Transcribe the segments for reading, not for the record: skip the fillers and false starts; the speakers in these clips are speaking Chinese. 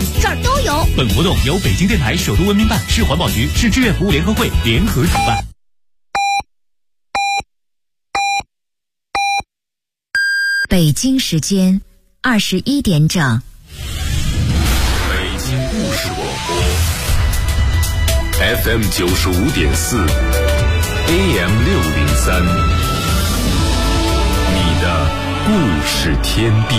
这儿都有。 本活动由北京电台首都文明办、市环保局、市志愿服务联合会联合主办。 北京时间21点整。 北京故事广播 FM 95.4 AM 603，你的故事天地。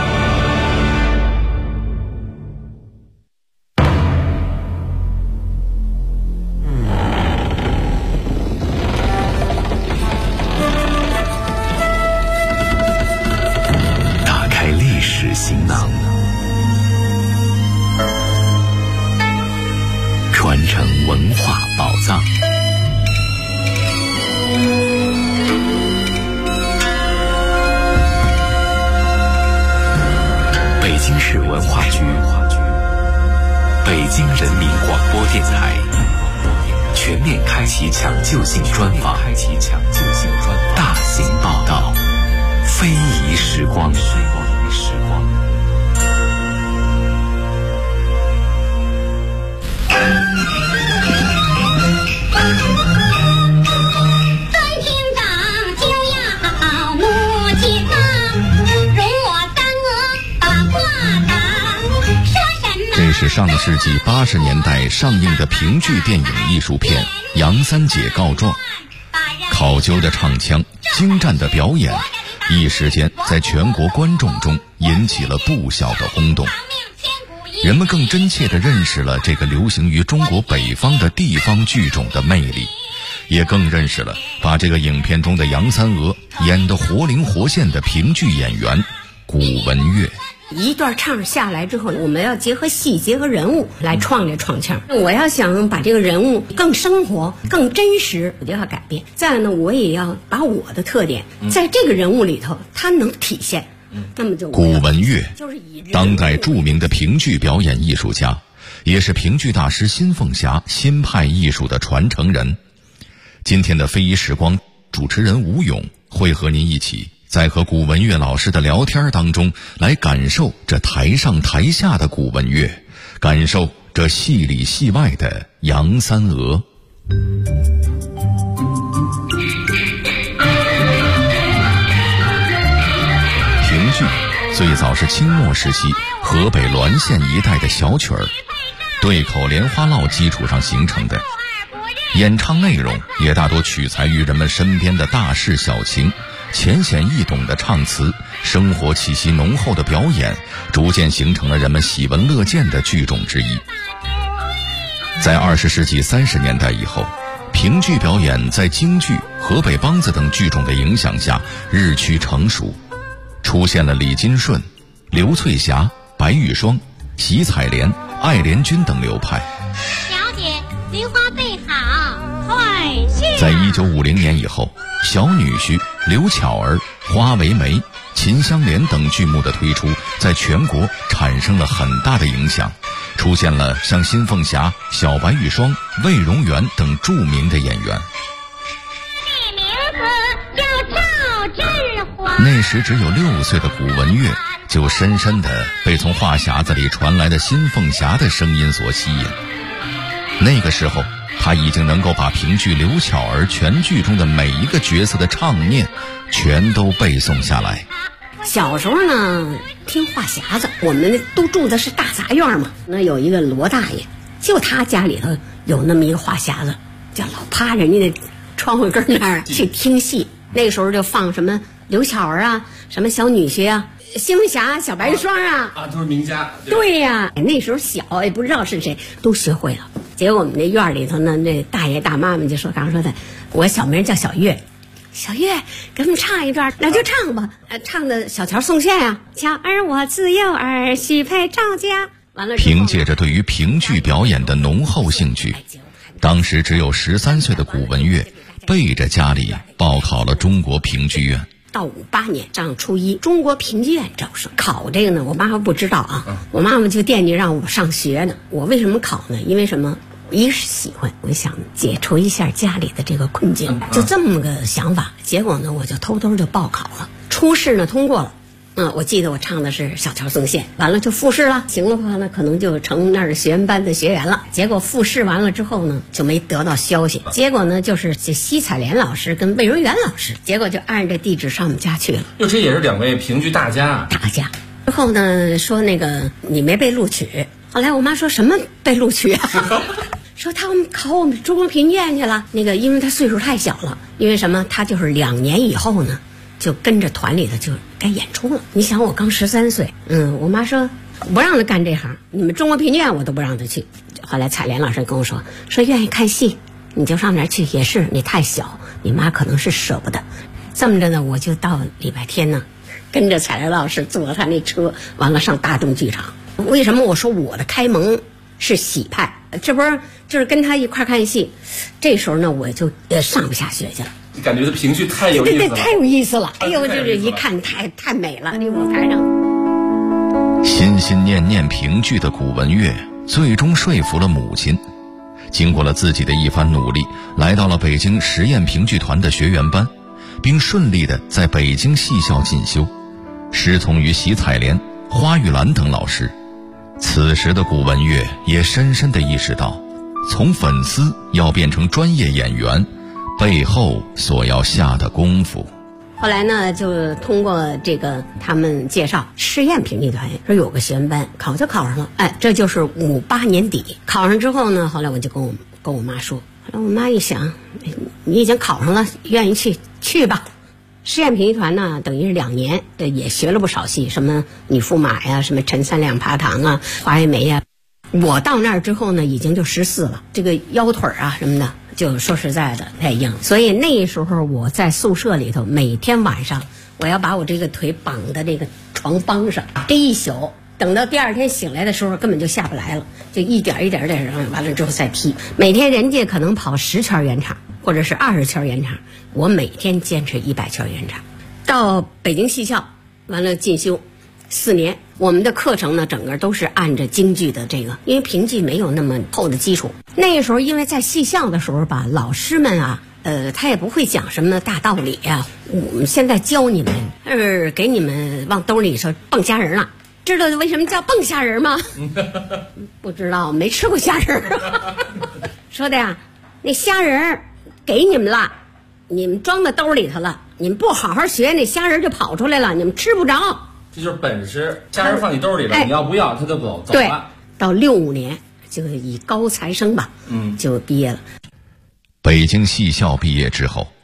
行囊，传承文化宝藏。北京市文化局、北京人民广播电台全面开启抢救性专访，大型报道，非遗时光。这是上个世纪80年代上映的评剧电影艺术片《杨三姐告状》，考究的唱腔，精湛的表演，一时间在全国观众中引起了不小的轰动。人们更真切地认识了这个流行于中国北方的地方剧种的魅力，也更认识了把这个影片中的杨三娥演得活灵活现的评剧演员古文月。 一段唱下来之后，我们要结合戏、结合人物来创这创腔。我要想把这个人物更生活、更真实，我就要改变。再来呢，我也要把我的特点在这个人物里头，它能体现。那么就古文月，当代著名的评剧表演艺术家，也是评剧大师新凤霞新派艺术的传承人。今天的非遗时光，主持人吴勇会和您一起在和古文月老师的聊天当中，来感受这台上台下的古文月，感受这戏里戏外的杨三娥。评剧最早是清末时期河北滦县一带的小曲儿，对口莲花落基础上形成的，演唱内容也大多取材于人们身边的大事小情，浅显易懂的唱词，生活气息浓厚的表演，逐渐形成了人们喜闻乐见的剧种之一。在20世纪30年代以后，评剧表演在京剧、河北梆子等剧种的影响下日趋成熟，出现了李金顺、刘翠霞、白玉霜、席彩莲、艾莲君等流派。 小姐，梨花备好，快去。 在1950年以后，小女婿、刘巧儿、花为媒、秦香莲等剧目的推出，在全国产生了很大的影响，出现了像新凤霞、小白玉霜、魏荣元等著名的演员。那时只有6岁的古文月，就深深地被从话匣子里传来的新凤霞的声音所吸引。那个时候，他已经能够把评剧刘巧儿全剧中的每一个角色的唱念全都背诵下来。 小时候呢，听话匣子，我们都住的是大杂院嘛，那有一个罗大爷，就他家里头有那么一个话匣子，就老趴人家的窗户根那儿去听戏。那个时候就放什么刘巧儿啊，什么小女婿啊，新凤霞、小白玉霜啊， 都是名家。 对呀，那时候小也不知道是谁，都学会了。结果我们那院里头呢，那大爷大妈们就说，刚说的，我小名叫小月，小月给我们唱一段，那就唱吧。唱的小桥送线啊，巧儿我自幼儿许配赵家。完了， 凭借着对于评剧表演的浓厚兴趣，当时只有13岁的古文月背着家里报考了中国评剧院。 到58年上初一，中国评剧院招生考这个呢，我妈妈不知道啊，我妈妈就惦记让我上学呢。我为什么考呢？因为什么？一是喜欢，我想解除一下家里的这个困境，就这么个想法。结果呢，我就偷偷就报考了，初试呢通过了， 我记得我唱的是《小桥松线》，完了就复试了，行了话呢，可能就成那儿学员班的学员了。结果复试完了之后呢，就没得到消息。结果呢，就是这西彩莲老师跟魏荣元老师，结果就按着地址上我们家去了。 哟，这也是2位评剧大家。 之后呢，说那个你没被录取。后来我妈说什么被录取啊？说他们考我们中国评剧院去了。那个因为他岁数太小了，因为什么？他就是2年以后呢，就跟着团里头就该演出了。你想我刚13岁，我妈说不让他干这行，你们中国评剧院我都不让他去。后来彩莲老师跟我说愿意看戏，你就上那儿去。也是你太小，你妈可能是舍不得。这么着呢，我就到礼拜天呢，跟着彩莲老师坐他那车，完了上大众剧场。为什么我说我的开蒙是喜派？这不是就是跟他一块看戏，这时候呢我就上不下学去了。 感觉这评剧太有意思了， 对，太有意思了。哎呦，就是一看太美了，那舞台上。 心心念念评剧的古文月，最终说服了母亲，经过了自己的一番努力，来到了北京实验评剧团的学员班，并顺利地在北京戏校进修，师从于席彩莲、花玉兰等老师。此时的古文月也深深地意识到，从粉丝要变成专业演员，背后所要下的功夫。 后来呢，就通过这个他们介绍试验评剧团，说有个学员班，考上了。这就是58年底考上之后呢，后来我就跟我妈说，后来我妈一想，你已经考上了，愿意去吧。试验评剧团呢，等于是2年，也学了不少戏，什么女驸马呀，什么陈三两爬堂啊，花月梅呀。我到那儿之后呢，已经就14了，这个腰腿啊什么的，就说实在的太硬。所以那时候我在宿舍里头，每天晚上我要把我这个腿绑在这个床帮上，这一宿，等到第2天醒来的时候根本就下不来了，就一点一点的让完了之后再踢。每天人家可能跑10圈圆场或者是20圈圆场，我每天坚持100圈圆场。到北京戏校完了进修4年，我们的课程呢整个都是按着京剧的这个，因为评剧没有那么厚的基础。那个时候因为在戏校的时候吧，老师们啊他也不会讲什么大道理啊。我们现在教你们给你们往兜里说蹦虾仁了，知道为什么叫蹦虾仁吗？不知道，没吃过虾仁。说的呀，那虾仁给你们了，你们装到兜里头了，你们不好好学，那虾仁就跑出来了，你们吃不着。 这就是本事，虾仁放你兜里了，你要不要他就走了。 对，到65年就以高材生吧，就毕业了。 北京戏校毕业之后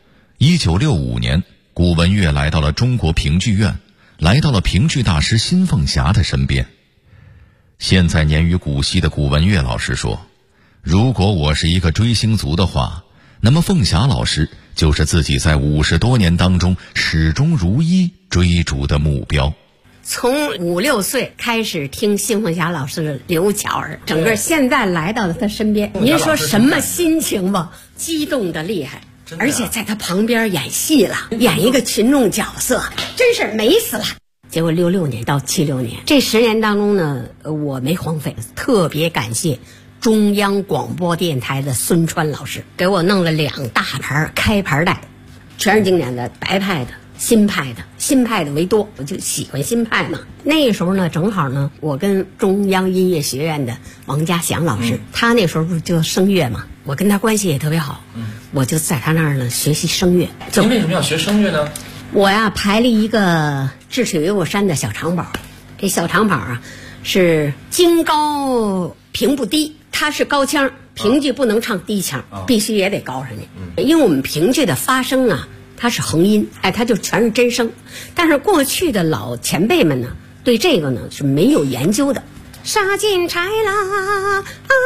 ，1965年，古文月来到了中国评剧院，来到了评剧大师辛凤霞的身边。现在年逾古稀的古文月老师说，如果我是一个追星族的话，那么凤霞老师就是自己在50多年当中始终如一追逐的目标。 从5、6岁开始听辛凤霞老师的刘巧儿，整个现在来到了他身边，您说什么心情吧？激动的厉害，而且在他旁边演戏了，演一个群众角色，真是美死了。结果66年到76年这10年当中呢，我没荒废，特别感谢中央广播电台的孙川老师，给我弄了2大盘开盘带，全是经典的，白派的新派的为多，我就喜欢新派嘛。那个时候呢，正好呢，我跟中央音乐学院的王家祥老师，他那时候不是就声乐嘛，我跟他关系也特别好，我就在他那儿呢学习声乐。 您为什么要学声乐呢？ 我呀排了一个智取维吾山的小长宝，这小长宝啊是京高平不低，它是高腔，评剧不能唱低腔，必须也得高上去，因为我们评剧的发声啊。它是横音，它就全是真声。但是过去的老前辈们呢，对这个呢是没有研究的。杀进柴啦，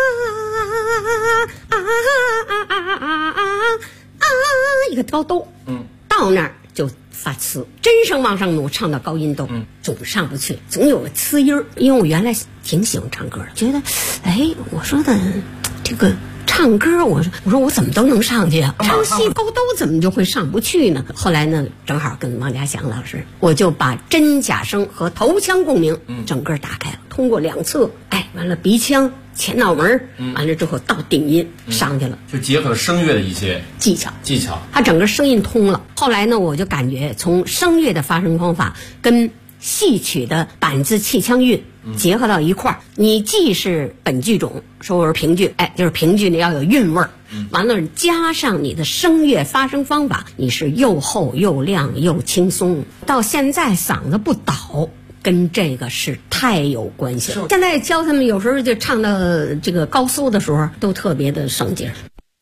一个高兜，到那儿就发呲，真声往上努，唱到高音兜，总上不去，总有个呲音儿。因为我原来挺喜欢唱歌的，觉得，我说的这个。唱歌，我说我怎么都能上去啊？唱戏高兜怎么就会上不去呢？后来呢，正好跟王家祥老师，我就把真假声和头腔共鸣整个打开了，通过2侧，完了鼻腔、前脑门，完了之后到顶音上去了， 就结合了声乐的一些技巧，它整个声音通了。后来呢，我就感觉从声乐的发声方法跟戏曲的板子气腔韵结合到一块儿，你既是本剧种，说我是评剧，就是评剧呢要有韵味儿，完了加上你的声乐发声方法，你是又厚又亮又轻松，到现在嗓子不倒。跟这个是太有关系了。现在教他们有时候就唱到这个高搜的时候，都特别的省劲。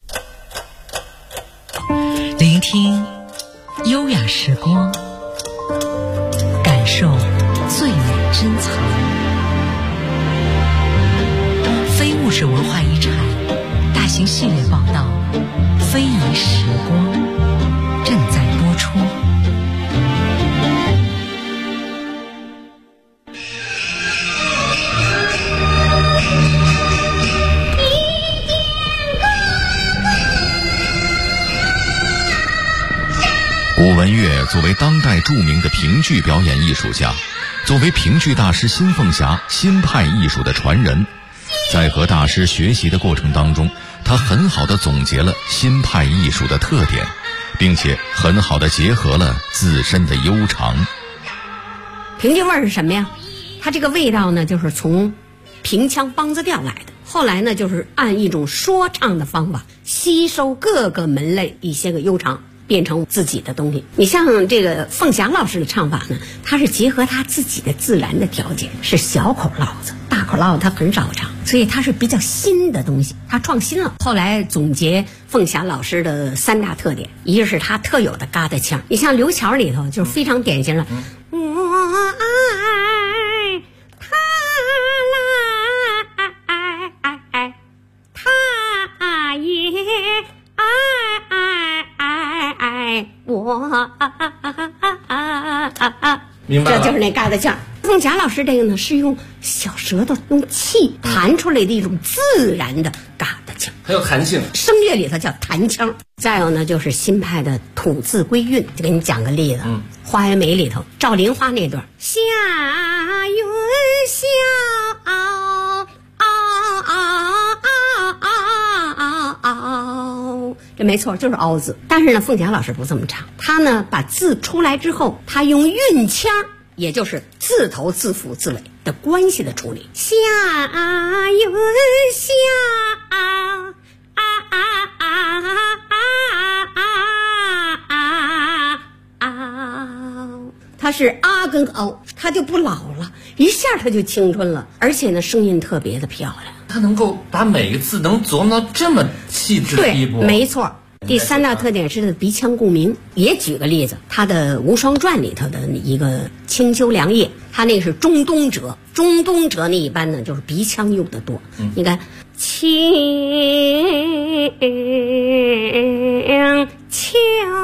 聆听优雅时光，感受最美珍藏。非物质文化遗产大型系列报道《非遗时光》正在播出。 古文乐作为当代著名的评剧表演艺术家，作为评剧大师辛凤霞新派艺术的传人，在和大师学习的过程当中，他很好地总结了新派艺术的特点，并且很好地结合了自身的悠长。 评剧味儿是什么呀？它这个味道呢，就是从评腔梆子调来的。后来呢，就是按一种说唱的方法，吸收各个门类一些个悠长，变成自己的东西。你像这个凤霞老师的唱法呢，他是结合他自己的自然的条件，是小口烙子，大口烙子他很少唱，所以他是比较新的东西，他创新了。后来总结凤霞老师的3大特点，一个是他特有的嘎达腔，你像刘巧里头就是非常典型了，我爱他来，他也爱我， 明白了， 这就是那嘎达腔。凤霞老师这个呢，是用小舌头用气弹出来的一种自然的嘎达腔， 还有弹性， 声乐里头叫弹腔。再有呢，就是新派的吐字归韵，就给你讲个例子。花园梅里头赵玲花那段，夏云霄这没错，就是凹字。但是呢，凤霞老师不这么唱，他呢把字出来之后，他用韵腔，也就是字头、字腹、字尾的关系的处理。夏云霄它是啊跟凹，它就不老了，一下它就青春了，而且呢声音特别的漂亮。 他能够把每个字能琢磨到这么细致的地步。 对，没错。第3大特点是他的鼻腔共鸣。也举个例子，他的《无双传》里头的一个清秋凉夜，他那个是中东折，中东折呢一般呢就是鼻腔用的多。你看，清秋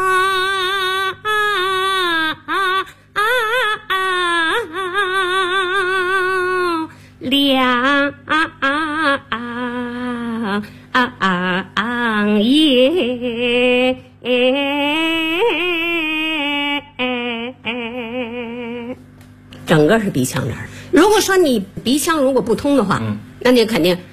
凉夜，整个是鼻腔这儿。如果说你鼻腔如果不通的话，那你肯定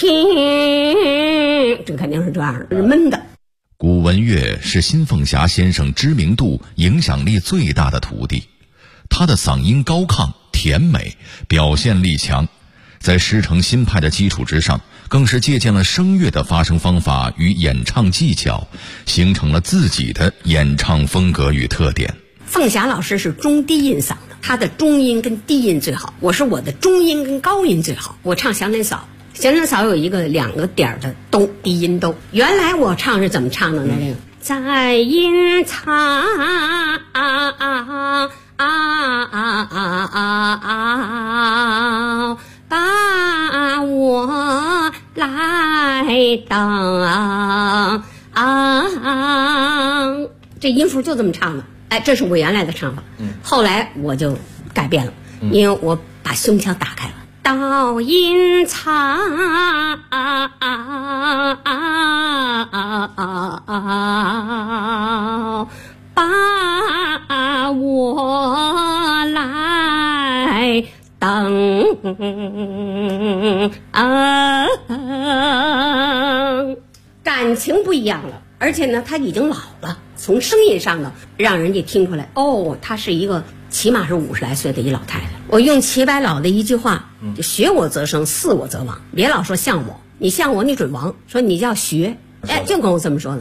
这肯定是这样的，是闷的。 古文乐是辛凤霞先生知名度影响力最大的徒弟，他的嗓音高亢甜美，表现力强，在师承新派的基础之上，更是借鉴了声乐的发声方法与演唱技巧，形成了自己的演唱风格与特点。 凤霞老师是中低音嗓的，她的中音跟低音最好，我的中音跟高音最好。我唱祥林嫂，祥林嫂有一个2个点的兜，低音兜。原来我唱是怎么唱的呢？这个在隐藏把我来当这音符就这么唱的。这是我原来的唱法。后来我就改变了，因为我把胸腔打开了。到隐藏把我来当感情不一样了，而且呢他已经老了，从声音上呢让人家听出来，他是一个起码是50来岁的一老太太。我用齐白老的一句话，就学我则生，似我则亡。别老说像我，你像我你准亡。说你叫学，哎，就跟我这么说的。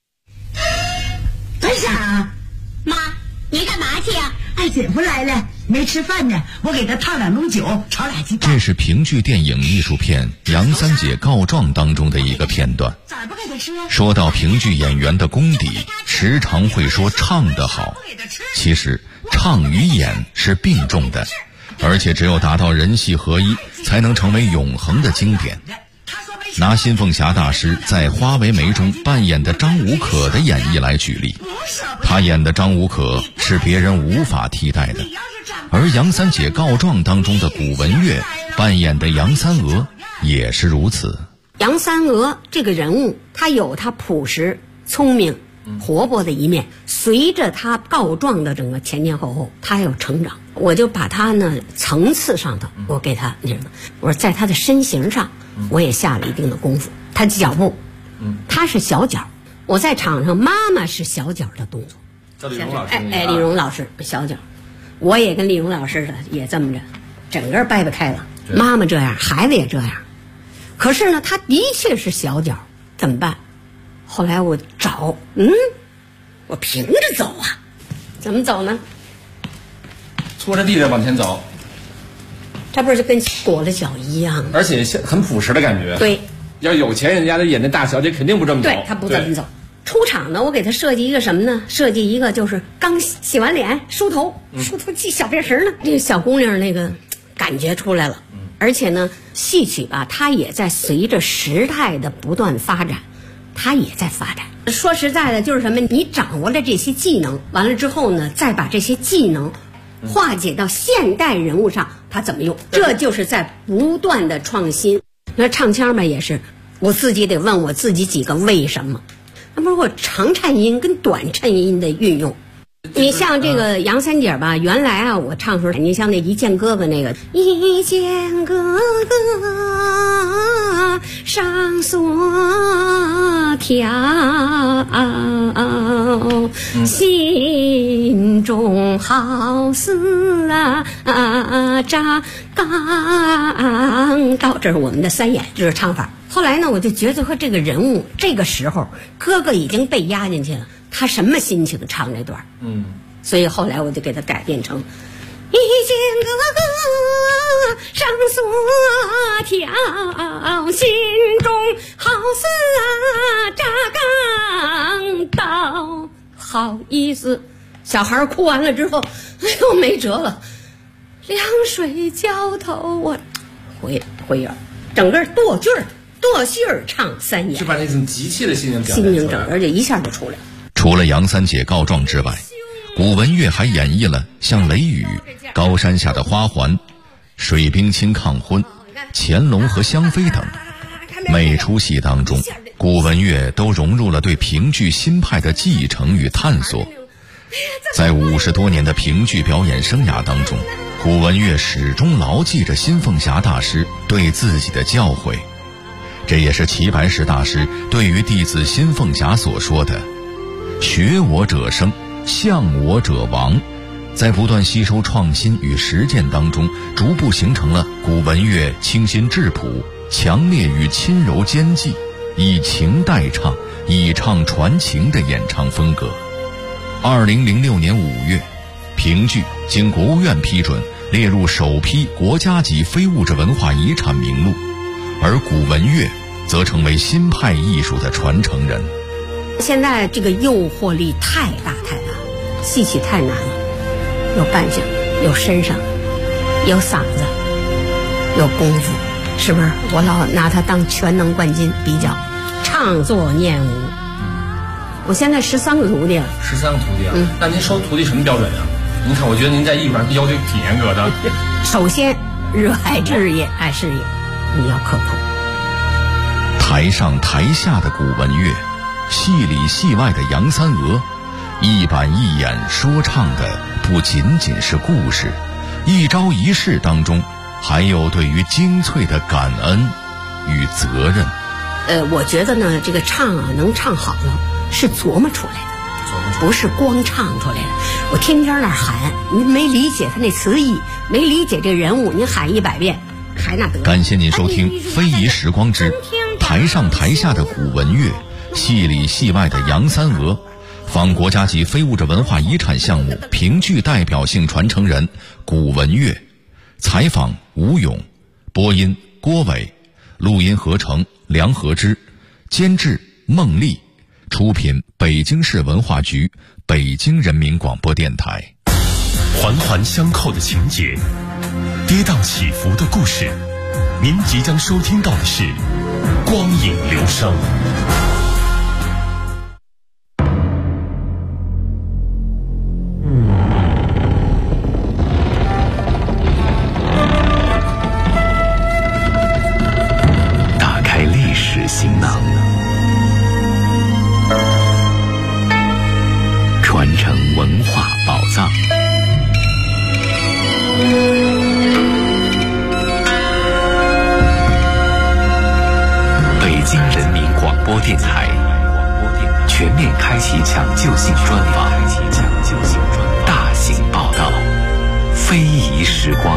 干啥？ 妈，你干嘛去呀？ 二姐夫来了，没吃饭呢，我给他烫2盅酒，炒俩鸡蛋。 这是评剧电影艺术片《杨三姐告状》当中的一个片段。 咋不给他吃？ 说到评剧演员的功底，时常会说唱得好，其实唱与演是并重的，而且只有达到人戏合一，才能成为永恒的经典。拿新凤霞大师在《花为媒》中扮演的张无可的演绎来举例，他演的张无可是别人无法替代的，而《杨三姐告状》当中的古文月扮演的杨三娥也是如此。 杨三娥这个人物，她有她朴实、聪明、活泼的一面，随着她告状的整个前前后后，她有成长。我就把她呢层次上头，我给她，我说在她的身形上，我也下了一定的功夫。她的脚步，她是小脚，我在场上妈妈是小脚的动作。 叫李荣老师， 李荣老师小脚，我也跟李荣老师的也这么着，整个掰不开了。妈妈这样，孩子也这样。可是呢，他的确是小脚，怎么办？后来我找，我平着走啊，怎么走呢？ 搓着地着往前走， 这不是跟裹了脚一样吗？ 而且很朴实的感觉。 对， 要有钱人家的演那大小姐肯定不这么走。 对，他不这么走。出场呢，我给他设计一个什么呢？设计一个就是刚洗完脸，梳头系小辫绳呢。这个小姑娘那个感觉出来了。而且呢，戏曲吧，它也在随着时代的不断发展，它也在发展。说实在的，就是什么？你掌握了这些技能，完了之后呢，再把这些技能化解到现代人物上，它怎么用？这就是在不断的创新。你说唱腔吧，也是我自己得问我自己几个为什么。那不是我长颤音跟短颤音的运用。你像这个杨三姐吧，原来啊，我唱时候，你像那一见哥哥那个一见哥哥上索条，心中好似扎钢刀，这是我们的三眼，这是唱法。后来呢，我就觉得和这个人物，这个时候哥哥已经被压进去了。他什么心情唱这段？所以后来我就给他改变成一见哥哥上索条，心中好似扎钢刀。好意思，小孩哭完了之后，哎呦没辙了，凉水浇头，我回耳，整个剁句儿唱三眼， 就把那种急切的心情整个就一下就出来了。 除了杨三姐告状之外，古文月还演绎了像《雷雨》《高山下的花环》《水冰清抗婚》《乾隆和香妃》等。每出戏当中，古文月都融入了对评剧新派的继承与探索。在50多年的评剧表演生涯当中，古文月始终牢记着新凤霞大师对自己的教诲，这也是齐白石大师对于弟子新凤霞所说的学我者生，向我者亡。在不断吸收创新与实践当中，逐步形成了古文月清新质朴、强烈与轻柔兼济，以情代唱，以唱传情的演唱风格。2006年5月，评剧经国务院批准列入首批国家级非物质文化遗产名录，而古文月则成为新派艺术的传承人。 现在这个诱惑力太大，戏曲太难了，有扮相，有身上，有嗓子，有功夫，是不是？我老拿它当全能冠军比较，唱作念武。我现在13个徒弟了。 13个徒弟啊？那您收徒弟什么标准啊？您看，我觉得您在艺术上要求挺严格的。 首先，热爱事业，爱事业，你要刻苦。 台上台下的古文月，戏里戏外的杨三娥，一板一眼说唱的不仅仅是故事，一招一式当中还有对于精粹的感恩与责任。 我觉得呢，这个唱啊，能唱好了是琢磨出来的。 不是光唱出来的。我天天那儿喊，您没理解他那词意，没理解这人物，您喊100遍还那得。 感谢您收听《非遗时光之台上台下的古文乐，戏里戏外的杨三娥》，访国家级非物质文化遗产项目评剧代表性传承人古文乐，采访吴勇，播音郭伟，录音合成梁和之，监制孟丽，出品北京市文化局、北京人民广播电台。 环环相扣的情节，跌宕起伏的故事，您即将收听到的是光影流声。 打开历史行囊，传承文化宝藏。北京人民广播电台全面开启抢救性专访，大型报道，非遗时光。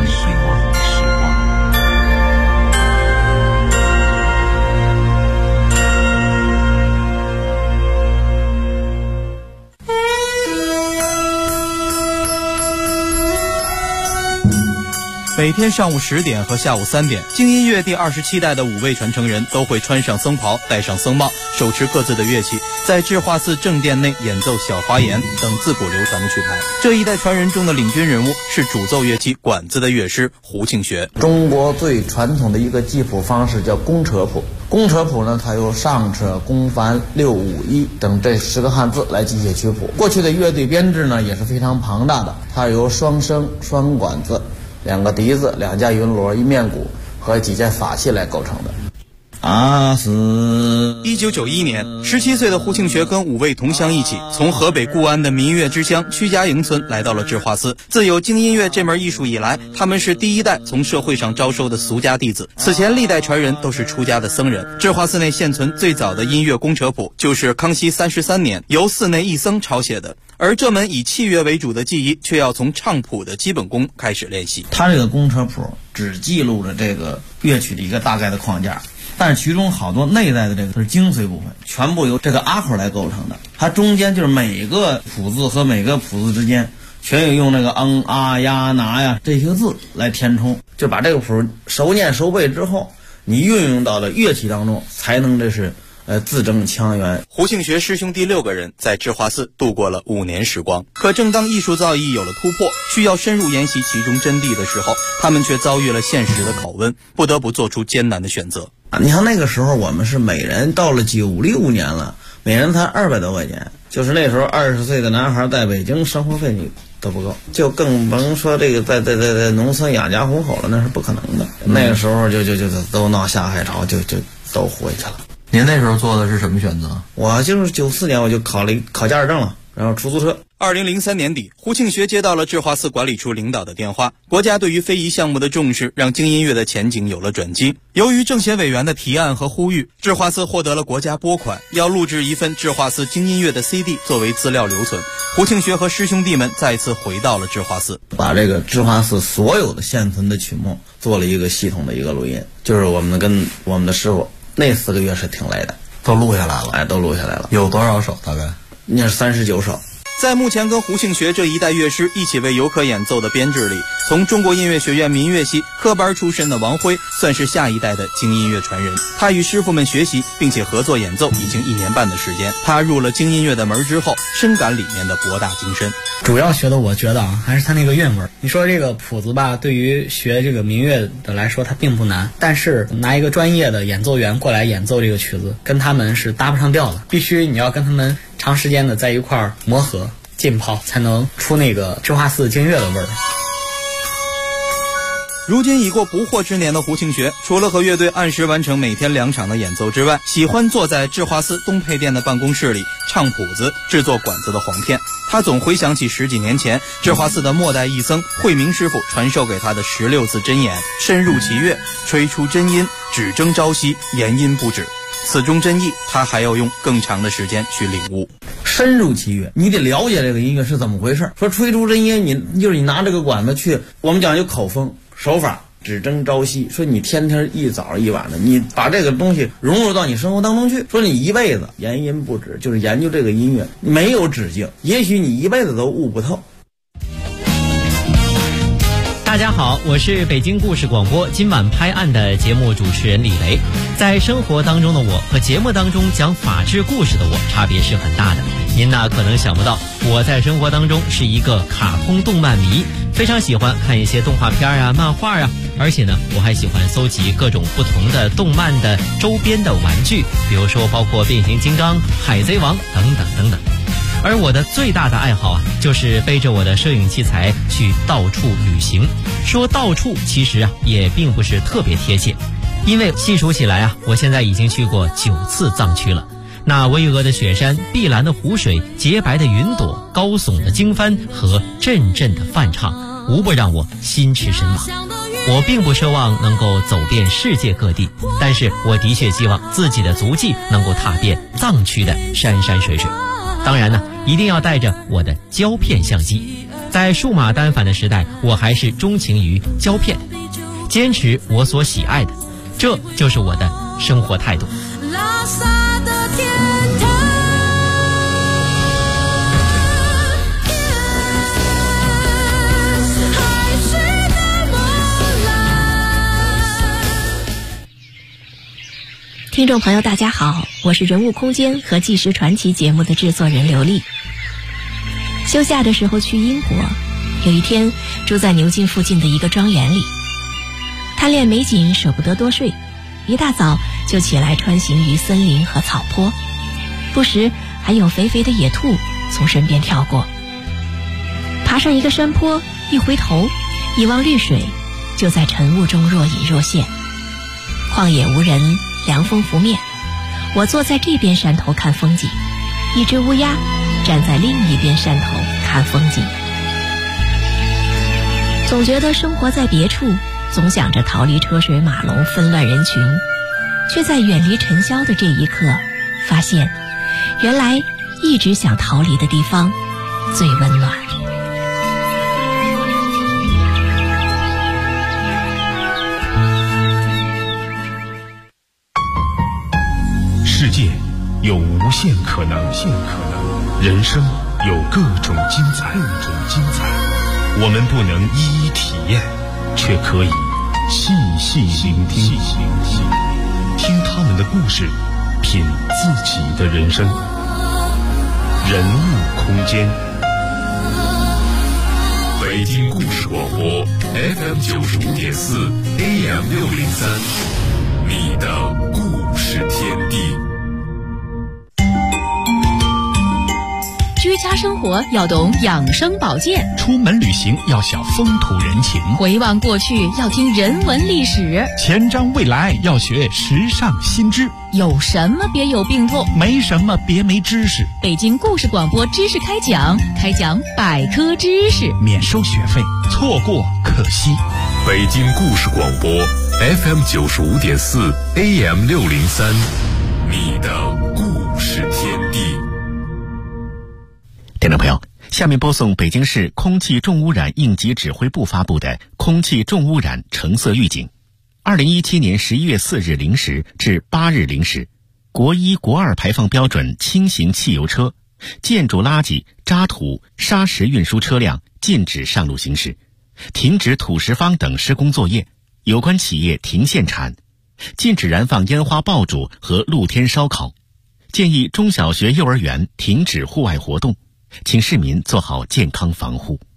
每天上午10点和下午3点，京音乐第27代的5位传承人都会穿上僧袍，戴上僧帽，手持各自的乐器，在智化寺正殿内演奏小花言等自古流传的曲牌。这一代传人中的领军人物是主奏乐器管子的乐师胡庆学。 中国最传统的一个记谱方式叫公车谱。公车谱呢，它由上车、公繁、六五一等这10个汉字来记写曲谱。过去的乐队编制呢也是非常庞大的，它由双笙、双管子、2个笛子、2架云锣、1面鼓和几件法器来构成的。 1991年，17岁的胡庆学跟5位同乡一起，从河北固安的民乐之乡曲家营村来到了智化寺。自有京音乐这门艺术以来，他们是第一代从社会上招收的俗家弟子。此前历代传人都是出家的僧人。智化寺内现存最早的音乐公车谱，就是康熙33年由寺内一僧抄写的。而这门以器乐为主的技艺，却要从唱谱的基本功开始练习。 它这个公车谱只记录了这个乐曲的一个大概的框架，但是其中好多内在的这个是精髓部分，全部由这个阿口来构成的。它中间就是每个谱字和每个谱字之间全有用那个啊呀拿呀这些字来填充，就把这个谱熟念熟背之后，你运用到了乐器当中，才能这是字正腔圆。 胡庆学师兄弟6个人在智化寺度过了5年时光。可正当艺术造诣有了突破，需要深入研习其中真谛的时候，他们却遭遇了现实的拷问，不得不做出艰难的选择。 你看那个时候我们是每人到了96年了，每人才200多块钱，就是那时候20岁的男孩在北京生活费你都不够，就更甭说这个在农村养家糊口了，那是不可能的。那个时候就都闹下海潮，就都回去了。 您那时候做的是什么选择？ 我就是94年我就考驾驶证了，然后出租车。 2003年底，胡庆学接到了智化寺管理处领导的电话，国家对于非遗项目的重视让京音乐的前景有了转机。由于政协委员的提案和呼吁，智化寺获得了国家拨款，要录制一份智化寺京音乐的 CD 作为资料留存。胡庆学和师兄弟们再次回到了智化寺， 把这个智化寺所有的现存的曲目做了一个系统的一个录音，就是我们跟我们的师傅那4个月是挺累的， 都录下来了。 都录下来了。 有多少首？大概那是39首。 在目前跟胡庆学这一代乐师一起为游客演奏的编制里，从中国音乐学院民乐系科班出身的王辉算是下一代的京音乐传人。他与师傅们学习并且合作演奏已经1年半的时间。他入了京音乐的门之后，深感里面的博大精深。 主要学的我觉得还是他那个韵味。你说这个谱子吧，对于学这个民乐的来说它并不难，但是拿一个专业的演奏员过来演奏这个曲子，跟他们是搭不上调的。必须你要跟他们长时间的在一块儿磨合浸泡，才能出那个智化寺京乐的味儿。 如今已过不惑之年的胡庆学，除了和乐队按时完成每天2场的演奏之外，喜欢坐在智化寺东配殿的办公室里唱谱子，制作管子的簧片。他总回想起10几年前智化寺的末代义僧慧明师傅传授给他的16字真言：深入其乐，吹出真音，只争朝夕，言音不止。此中真意，他还要用更长的时间去领悟。 深入其乐，你得了解这个音乐是怎么回事。说吹出真音，你拿这个管子去，我们讲究口风手法，只争朝夕。说你天天一早一晚的，你把这个东西融入到你生活当中去。说你一辈子研音不止，就是研究这个音乐，没有止境，也许你一辈子都悟不透。 大家好，我是北京故事广播今晚拍案的节目主持人李雷。在生活当中的我和节目当中讲法治故事的我差别是很大的。您呢可能想不到，我在生活当中是一个卡通动漫迷，非常喜欢看一些动画片啊、漫画啊，而且呢我还喜欢搜集各种不同的动漫的周边的玩具，比如说包括变形金刚、海贼王等等等等。而我的最大的爱好啊，就是背着我的摄影器材去到处旅行。说到处其实啊也并不是特别贴切，因为细数起来啊，我现在已经去过9次藏区了。那巍峨的雪山、碧蓝的湖水、洁白的云朵、高耸的经幡和阵阵的梵唱，无不让我心驰神往。我并不奢望能够走遍世界各地，但是我的确希望自己的足迹能够踏遍藏区的山山水水。当然呢，一定要带着我的胶片相机。在数码单反的时代，我还是钟情于胶片，坚持我所喜爱的，这就是我的生活态度。 听众朋友大家好，我是人物空间和纪实传奇节目的制作人刘丽。休假的时候去英国，有一天住在牛津附近的一个庄园里，贪恋美景舍不得多睡，一大早就起来穿行于森林和草坡，不时还有肥肥的野兔从身边跳过。爬上一个山坡，一回头一望绿水，就在晨雾中若隐若现。旷野无人，凉风拂面，我坐在这边山头看风景，一只乌鸦站在另一边山头看风景。总觉得生活在别处，总想着逃离车水马龙纷乱人群，却在远离尘嚣的这一刻，发现原来一直想逃离的地方最温暖。 世界有无限可能，人生有各种精彩。我们不能一一体验，却可以细细聆听，听他们的故事，品自己的人生。人物空间，北京故事广播 FM 95.4 AM 603，你的故事天地。 居家生活要懂养生保健， 出门旅行要晓风土人情， 回望过去要听人文历史， 前瞻未来要学时尚新知。 有什么别有病痛， 没什么别没知识。 北京故事广播知识开讲百科知识， 免收学费，错过可惜。 北京故事广播 FM 95.4 AM 603，你的故事天地。 听众朋友，下面播送北京市空气重污染应急指挥部发布的空气重污染橙色预警。2017年11月4日0时至8日0时，国1、国2排放标准轻型汽油车、建筑垃圾、渣土、砂石运输车辆禁止上路行驶，停止土石方等施工作业，有关企业停限产，禁止燃放烟花爆竹和露天烧烤，建议中小学、幼儿园停止户外活动，请市民做好健康防护。